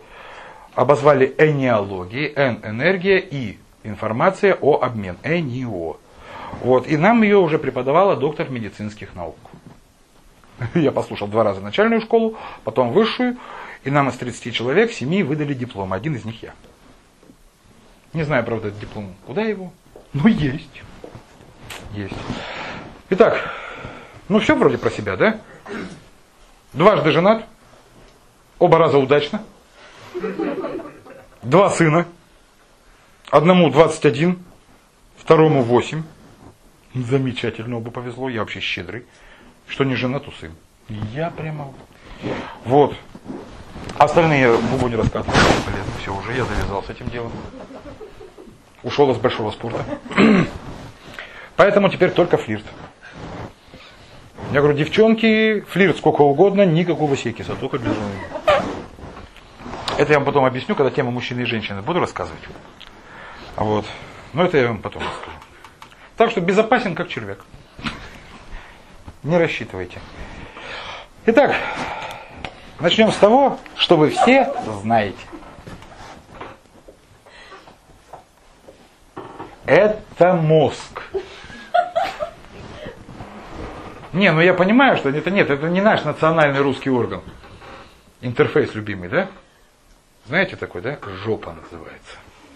Обозвали энеологией, эн энергия и информация о обмен, энио. Вот. И нам ее уже преподавала доктор медицинских наук. Я послушал два раза начальную школу, потом высшую, и нам из тридцати человек семьи выдали диплом. Один из них я. Не знаю, правда, этот диплом, куда его, но есть. Есть. Итак, ну все вроде про себя, да? Дважды женат, оба раза удачно. Два сына. Одному двадцать один, второму восемь. Замечательно, оба повезло, я вообще щедрый. Что не жена, то сын. Я прямо... Вот. Остальные я буду не рассказывать. Полезно. Все, уже я завязал с этим делом. Ушел из большого спорта. Поэтому теперь только флирт. Я говорю, девчонки, флирт сколько угодно, никакого секса, только для жены. Это я вам потом объясню, когда тема мужчины и женщины буду рассказывать. Вот. Но это я вам потом расскажу. Так что безопасен, как червяк. Не рассчитывайте. Итак, начнем с того, что вы все знаете. Это мозг. Не, ну я понимаю, что это нет, это не наш национальный русский орган. Интерфейс любимый, да? Знаете такой, да? Жопа называется.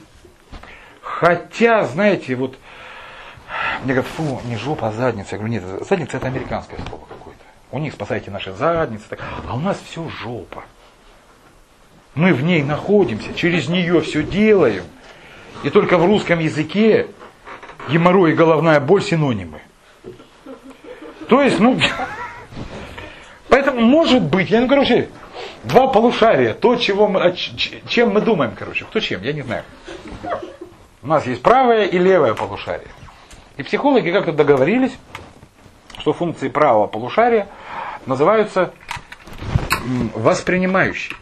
Хотя, знаете, вот мне говорят, фу, не жопа, а задница. Я говорю, нет, задница это американское слово какое-то. У них спасайте наши задницы, так. А у нас все жопа. Мы в ней находимся, через нее все делаем. И только в русском языке геморрой и головная боль синонимы. То есть, ну, поэтому может быть, я ну, короче, два полушария, то, чего мы, чем мы думаем, короче, кто чем, я не знаю. У нас есть правое и левое полушарие. И психологи как-то договорились, что функции правого полушария называются воспринимающие.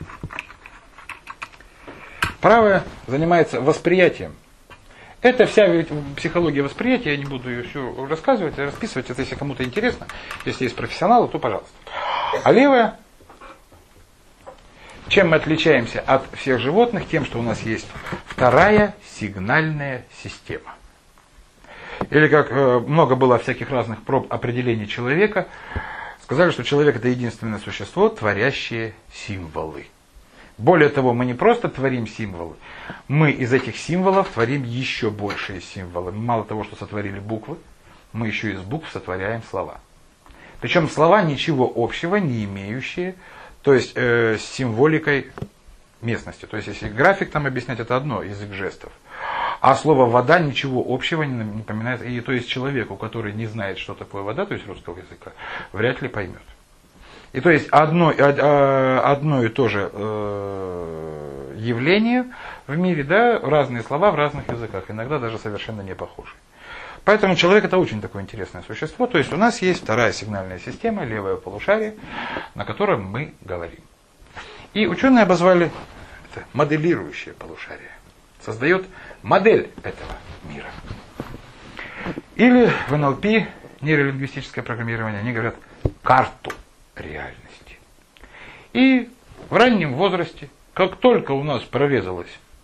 Правое занимается восприятием. Это вся психология восприятия, я не буду ее все рассказывать, расписывать, это если кому-то интересно, если есть профессионалы, то пожалуйста. А левое, чем мы отличаемся от всех животных, тем, что у нас есть вторая сигнальная система. Или как э, много было всяких разных проб определений человека, сказали, что человек это единственное существо, творящее символы. Более того, мы не просто творим символы, мы из этих символов творим еще большие символы. Мало того, что сотворили буквы, мы еще из букв сотворяем слова. Причем слова ничего общего не имеющие, то есть э, с символикой местности. То есть если график там объяснять, это одно, язык жестов. А слово вода ничего общего не напоминает. И то есть человеку, который не знает, что такое вода, то есть русского языка, вряд ли поймет. И то есть одно, одно и то же э, явление в мире, да, разные слова в разных языках, иногда даже совершенно не похожи. Поэтому человек это очень такое интересное существо. То есть у нас есть вторая сигнальная система, левое полушарие, на котором мы говорим. И ученые обозвали это моделирующее полушарие. Создает модель этого мира. Или в эн эл пи, нейролингвистическое программирование, они говорят карту реальности. И в раннем возрасте, как только у нас прорезалось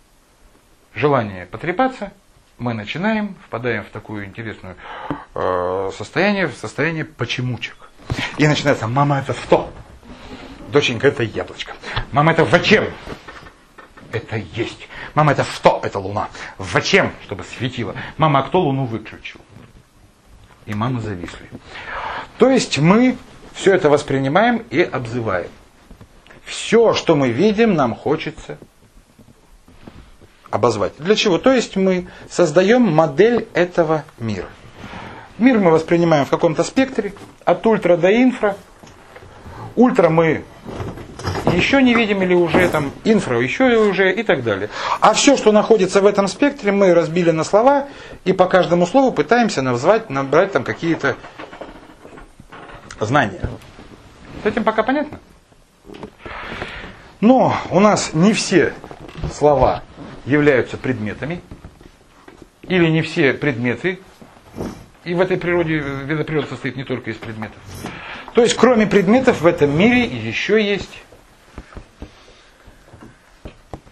желание потрепаться, мы начинаем, впадаем в такое интересное э, состояние, в состояние почемучек. И начинается: мама, это что? Доченька, это яблочко. Мама, это зачем? Это есть. Мама, это что? Это луна. Зачем? Чтобы светило. Мама, а кто луну выключил? И мамы зависли. То есть мы все это воспринимаем и обзываем. Все, что мы видим, нам хочется обозвать. Для чего? То есть мы создаем модель этого мира. Мир мы воспринимаем в каком-то спектре, от ультра до инфра. Ультра мы еще не видим, или уже там инфра, еще уже и так далее. А все, что находится в этом спектре, мы разбили на слова, и по каждому слову пытаемся назвать, набрать там какие-то знания. С этим пока понятно? Но у нас не все слова являются предметами, или не все предметы, и в этой природе, эта природа состоит не только из предметов. То есть, кроме предметов, в этом мире еще есть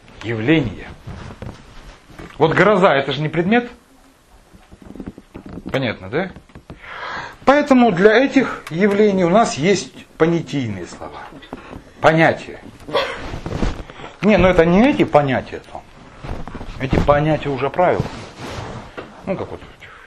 явления. Вот гроза, это же не предмет. Понятно, да? Поэтому для этих явлений у нас есть понятийные слова. Понятия. Не, ну это не эти понятия. Там. Эти понятия уже правила. Ну, как вот.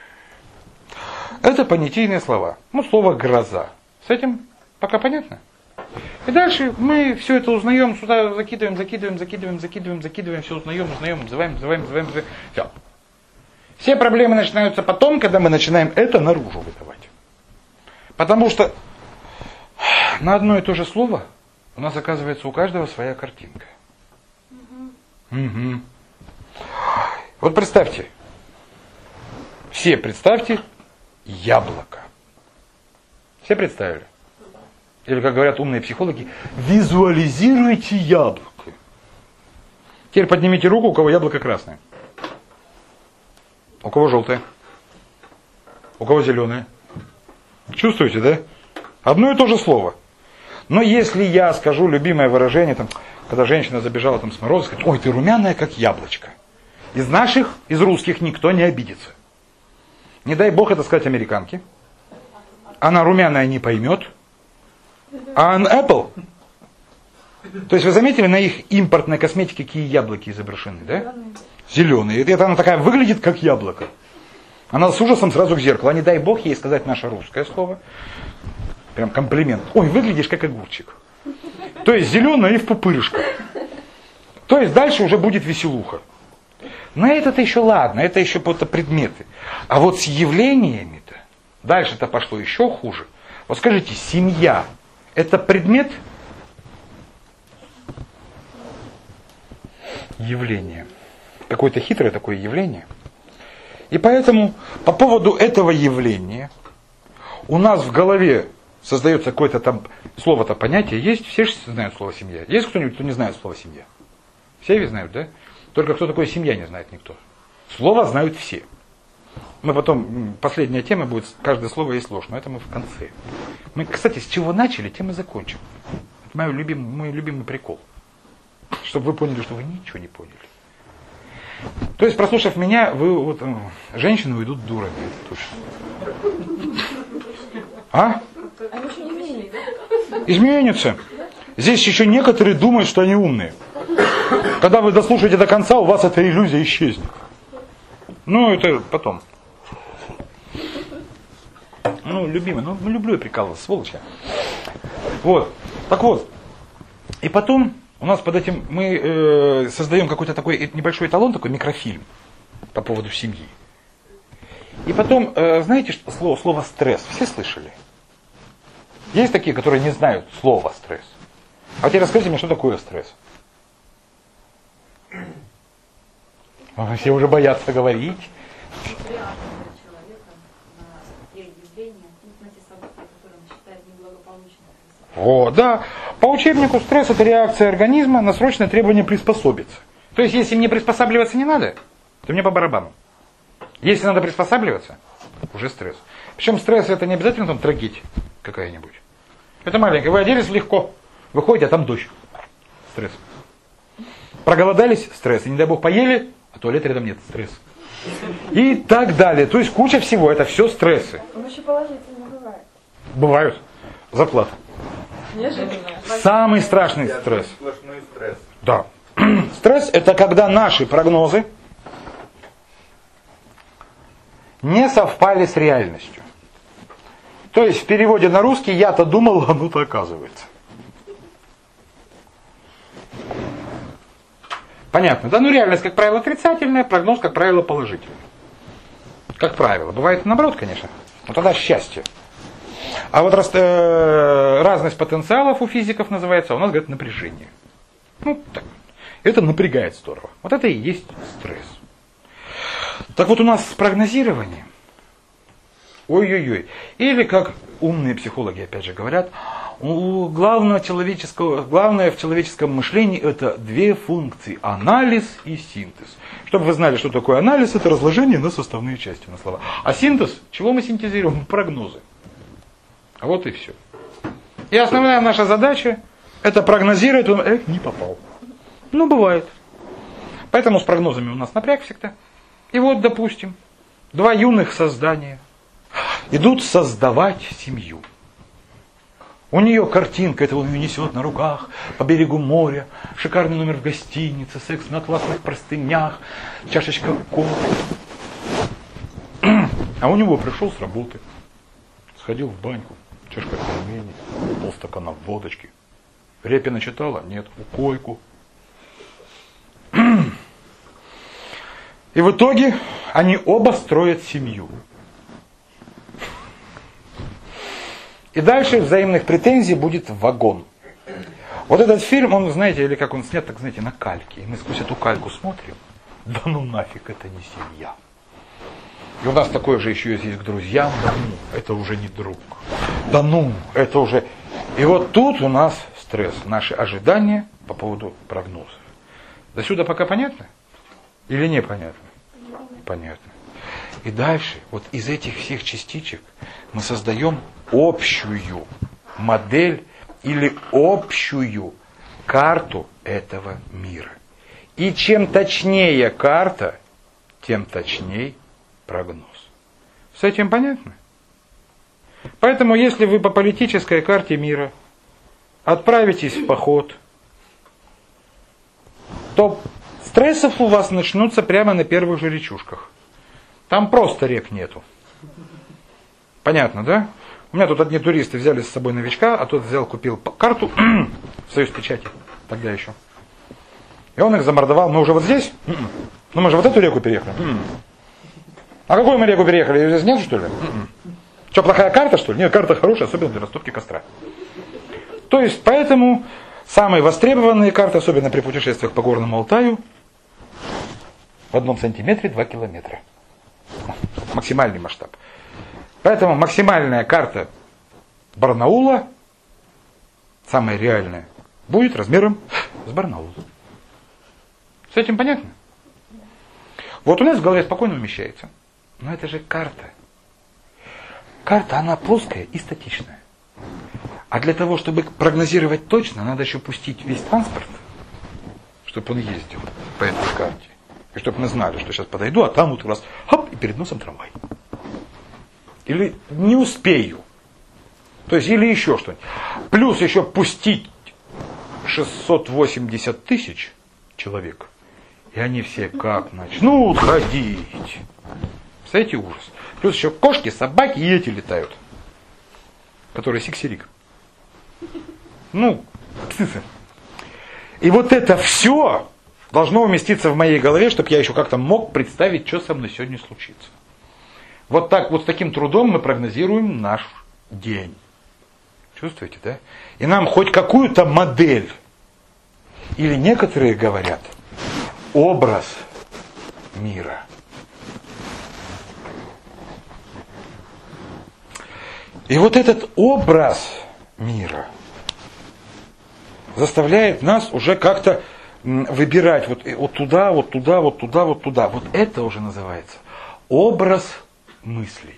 Это понятийные слова. Ну, слово гроза. С этим пока понятно? И дальше мы все это узнаем, сюда закидываем, закидываем, закидываем, закидываем, закидываем, все узнаем, узнаем, называем, называем, называем, называем. Все. Все проблемы начинаются потом, когда мы начинаем это наружу выдавать. Потому что на одно и то же слово у нас оказывается у каждого своя картинка. Угу. Угу. Вот представьте, все представьте яблоко. Все представили? Или, как говорят умные психологи, визуализируйте яблоко. Теперь поднимите руку, у кого яблоко красное. У кого желтое? У кого зеленое? Чувствуете, да? Одно и то же слово. Но если я скажу любимое выражение, там, когда женщина забежала там с мороза, сказать, ой, ты румяная, как яблочко. Из наших, из русских никто не обидится. Не дай бог это сказать американке. Она румяная не поймет. А Apple. То есть вы заметили, на их импортной косметике какие яблоки изображены, да? Зеленые. Это она такая выглядит, как яблоко. Она с ужасом сразу к зеркалу. А не дай бог ей сказать наше русское слово. Прям комплимент. Ой, выглядишь как огурчик. То есть зеленая и в пупырышках. То есть дальше уже будет веселуха. Но это-то еще ладно, это еще просто предметы. А вот с явлениями-то, дальше-то пошло еще хуже. Вот скажите, семья – это предмет? Явление. Какое-то хитрое такое явление. И поэтому по поводу этого явления у нас в голове создается какое-то там слово-то, понятие. Есть, все же знают слово семья. Есть кто-нибудь, кто не знает слово семья? Все ведь знают, да? Только кто такое семья, не знает никто. Слово знают все. Мы потом, последняя тема будет, каждое слово есть ложь, но это мы в конце. Мы, кстати, с чего начали, тем и закончим. Это мой любимый, мой любимый прикол. Чтобы вы поняли, что вы ничего не поняли. То есть, прослушав меня, вы вот, женщины уйдут дурами, это точно. А? Изменится. Здесь еще некоторые думают, что они умные. Когда вы дослушаете до конца, у вас эта иллюзия исчезнет. Ну, это потом. Ну, любимый, ну, люблю я прикалываться, сволочь. Вот. Так вот. И потом у нас под этим мы э, создаем какой-то такой небольшой эталон, такой микрофильм по поводу семьи. И потом, э, знаете, что слово, слово стресс все слышали? Есть такие, которые не знают слова стресс. А теперь расскажите мне, что такое стресс? Все уже боятся говорить. О, да. По учебнику стресс – это реакция организма на срочное требование приспособиться. То есть, если мне приспосабливаться не надо, то мне по барабану. Если надо приспосабливаться, уже стресс. Причем стресс – это не обязательно там трагедия какая-нибудь. Это маленькое. Вы оделись легко, выходите, а там дождь. Стресс. Проголодались – стресс. И не дай бог поели, а туалета рядом нет – стресс. И так далее. То есть куча всего. Это все стрессы. Он еще положительно бывает. Бывают. Зарплата. Самый страшный стресс. Сплошной стресс. Да. Стресс – это когда наши прогнозы не совпали с реальностью. То есть в переводе на русский я-то думал, а ну-то оказывается. Понятно, да? Ну реальность, как правило, отрицательная, прогноз, как правило, положительный. Как правило. Бывает наоборот, конечно. Но тогда счастье. А вот раз, э, разность потенциалов у физиков называется, у нас, говорят, напряжение. Ну, так. Это напрягает здорово. Вот это и есть стресс. Так вот у нас с прогнозированием. Ой-ой-ой. Или, как умные психологи опять же говорят, у главного человеческого, главное в человеческом мышлении это две функции. Анализ и синтез. Чтобы вы знали, что такое анализ, это разложение на составные части, на слова. А синтез, чего мы синтезируем? Прогнозы. А вот и все. И основная наша задача это прогнозировать, эх, не попал. Ну, бывает. Поэтому с прогнозами у нас напряг всегда. И вот, допустим, два юных создания идут создавать семью. У нее картинка, это он ее несет на руках по берегу моря, шикарный номер в гостинице, секс на атласных простынях, чашечка кофе. А у него пришел с работы, сходил в баньку, чашка пельменей, полстакана водочки. Репина читала? Нет, у койку. И в итоге они оба строят семью. И дальше взаимных претензий будет вагон. Вот этот фильм, он, знаете, или как он снят, так знаете, на кальке. И мы сквозь эту кальку смотрим. Да ну нафиг, это не семья. И у нас такое же еще есть к друзьям. Да ну, это уже не друг. Да ну, это уже... И вот тут у нас стресс. Наши ожидания по поводу прогнозов. До сюда пока понятно? Или непонятно? Понятно. И дальше, вот из этих всех частичек мы создаем общую модель или общую карту этого мира. И чем точнее карта, тем точнее прогноз. С этим понятно? Поэтому, если вы по политической карте мира отправитесь в поход, то стрессов у вас начнутся прямо на первых же речушках. Там просто рек нету. Понятно, да? У меня тут одни туристы взяли с собой новичка, а тот взял, купил карту в Союз Печати, тогда еще. И он их замордовал. Мы уже вот здесь? Ну мы же вот эту реку переехали. А какую мы реку переехали? Ее здесь нет, что ли? Что, плохая карта, что ли? Нет, карта хорошая, особенно для растопки костра. То есть, поэтому самые востребованные карты, особенно при путешествиях по Горному Алтаю, в одном сантиметре два километра. Максимальный масштаб. Поэтому максимальная карта Барнаула, самая реальная, будет размером с Барнаул. С этим понятно? Вот у нас в голове спокойно умещается. Но это же карта. Карта, она плоская и статичная. А для того, чтобы прогнозировать точно, надо еще пустить весь транспорт, чтобы он ездил по этой карте. И чтобы мы знали, что сейчас подойду, а там вот у нас хоп, и перед носом трамвай. Или не успею. То есть, или еще что-нибудь. Плюс еще пустить шестьсот восемьдесят тысяч человек. И они все как начнут ходить. Представляете, ужас. Плюс еще кошки, собаки и эти летают. Которые сиксерик. Ну, птицы. И вот это все должно уместиться в моей голове, чтобы я еще как-то мог представить, что со мной сегодня случится. Вот так вот с таким трудом мы прогнозируем наш день. Чувствуете, да? И нам хоть какую-то модель, или некоторые говорят, образ мира. И вот этот образ мира заставляет нас уже как-то выбирать вот, вот туда, вот туда, вот туда, вот туда. Вот это уже называется образ мыслей.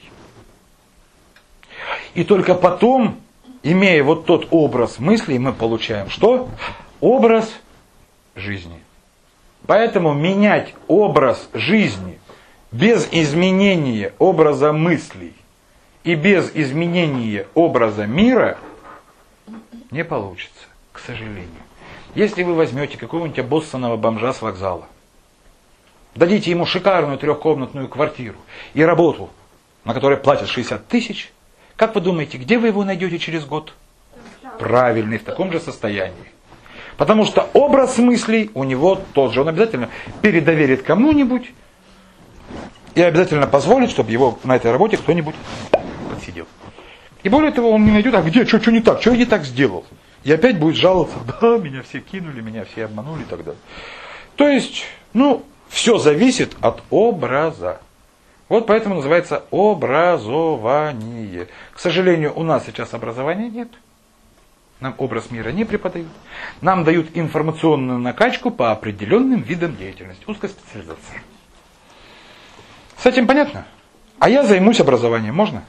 И только потом, имея вот тот образ мыслей, мы получаем что? Образ жизни. Поэтому менять образ жизни без изменения образа мыслей и без изменения образа мира не получится, к сожалению. Если вы возьмете какого-нибудь обоссанного бомжа с вокзала, дадите ему шикарную трехкомнатную квартиру и работу, на которой платят шестьдесят тысяч, как вы думаете, где вы его найдете через год? Правильный, в таком же состоянии. Потому что образ мыслей у него тот же. Он обязательно передоверит кому-нибудь и обязательно позволит, чтобы его на этой работе кто-нибудь подсидел. И более того, он не найдет, а где, что, что не так, что я не так сделал. И опять будет жаловаться, да, меня все кинули, меня все обманули и так далее. То есть, ну, все зависит от образа. Вот поэтому называется образование. К сожалению, у нас сейчас образования нет. Нам образ мира не преподают. Нам дают информационную накачку по определенным видам деятельности. Узкая специализация. С этим понятно? А я займусь образованием. Можно?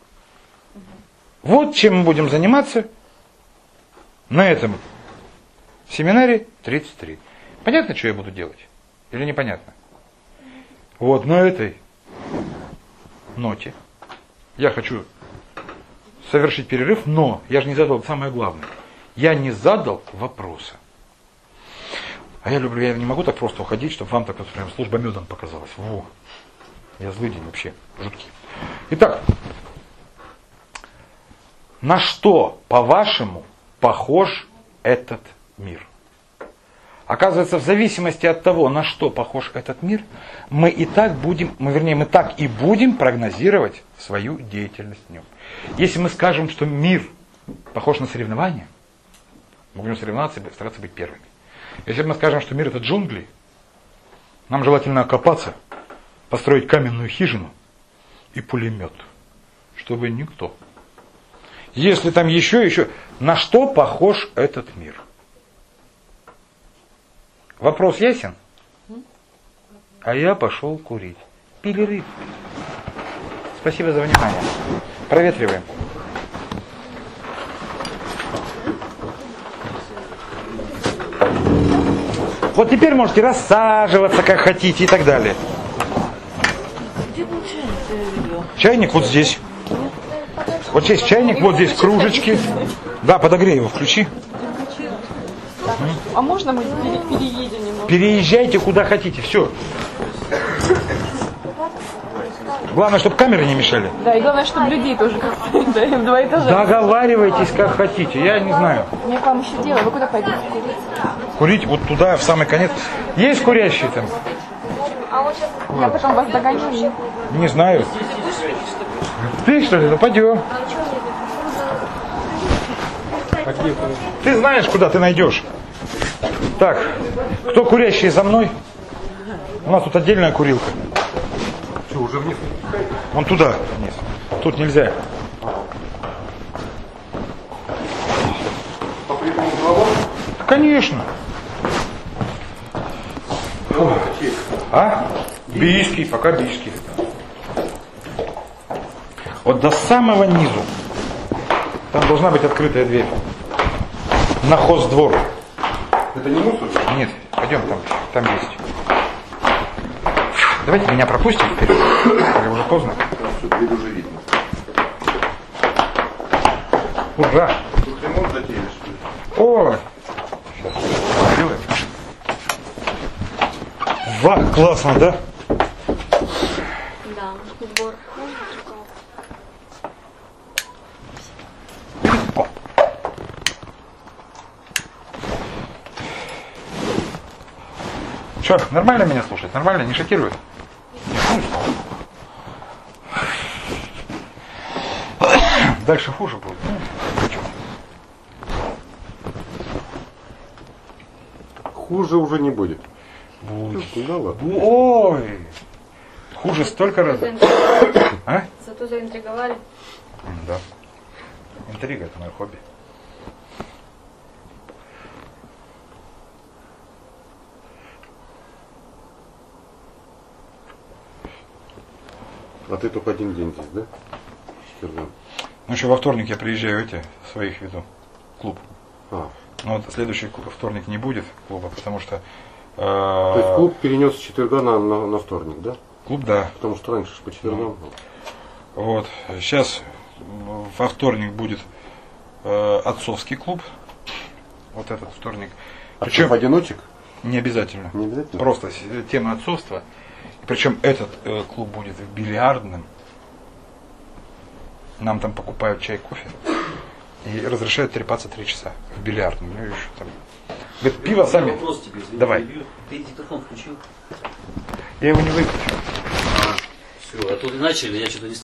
Вот чем мы будем заниматься на этом семинаре тридцать три. Понятно, что я буду делать? Или непонятно? Вот на этой ноте Я хочу совершить перерыв, но я же не задал самое главное. Я не задал вопроса. А я люблю, я не могу так просто уходить, чтобы вам так вот прям служба медом показалась. Во. Я злый день вообще, жуткий. Итак, на что, по-вашему, похож этот мир? Оказывается, в зависимости от того, на что похож этот мир, мы и так будем, мы, вернее, мы так и будем прогнозировать свою деятельность в нем. Если мы скажем, что мир похож на соревнования, мы будем соревноваться и стараться быть первыми. Если мы скажем, что мир это джунгли, нам желательно окопаться, построить каменную хижину и пулемет, чтобы никто. Если там еще, еще, на что похож этот мир? Вопрос ясен? А я пошел курить. Перерыв. Спасибо за внимание. Проветриваем. Вот теперь можете рассаживаться как хотите и так далее. Где был чайник-то я видела? Чайник вот здесь. Вот здесь чайник, вот здесь кружечки. Да, подогрей его, включи. А можно мы пере- переедем немного? Переезжайте куда хотите, все. Главное, чтобы камеры не мешали. Да, и главное, чтобы людей тоже как-то, да, в два этажа. Договаривайтесь как хотите, я не знаю. У меня к вам еще дело, вы куда пойдете? Курить вот туда, в самый конец. Есть курящие там? Я потом вас догоню. Не знаю. Ты что ли? Ну пойдем. Ты знаешь, куда ты найдешь. Так, кто курящий за мной? У нас тут отдельная курилка. Что, уже вниз? Вон туда вниз. Тут нельзя. По прямому голову? Конечно. А? Бийский, пока бийский. Вот до самого низу. Там должна быть открытая дверь. На хоздвор. Это не мусор? Нет, пойдем там, там есть. Давайте меня пропустим вперед. Или уже поздно. Все, дверь уже видно. Ура! Тут ремонт затеяли, что ли? О! Сейчас сделаем. Ва, классно, да? Да, сбор. О. Че, нормально меня слушать? Нормально? Не шокирует? Дальше хуже будет. Хуже уже не будет. Будет. Да ладно. Ой! Хуже столько раз. А? Зато заинтриговали. Да. Интрига — это мое хобби. А ты только один день здесь, да? Четвергом. Ну еще во вторник я приезжаю, эти, своих веду. Клуб. А, Но вот следующий клуб, вторник не будет клуба, потому что... э, то есть клуб перенес с четверга на, на, на вторник, да? Клуб, да. Потому что раньше ж по четвергам. Вот. Сейчас во вторник будет э, отцовский клуб. Вот этот вторник. А Причем что, одиночек? не обязательно. Не обязательно? Просто с- тема отцовства. Причем этот э, клуб будет бильярдным. Нам там покупают чай, кофе. И разрешают трепаться три часа в бильярдном. Ну, еще там. Говорит, пиво сами. Вопрос тебе, извини, Давай. перебью. Ты диктофон включил? Я его не выключу. Все, а то начали, я что-то не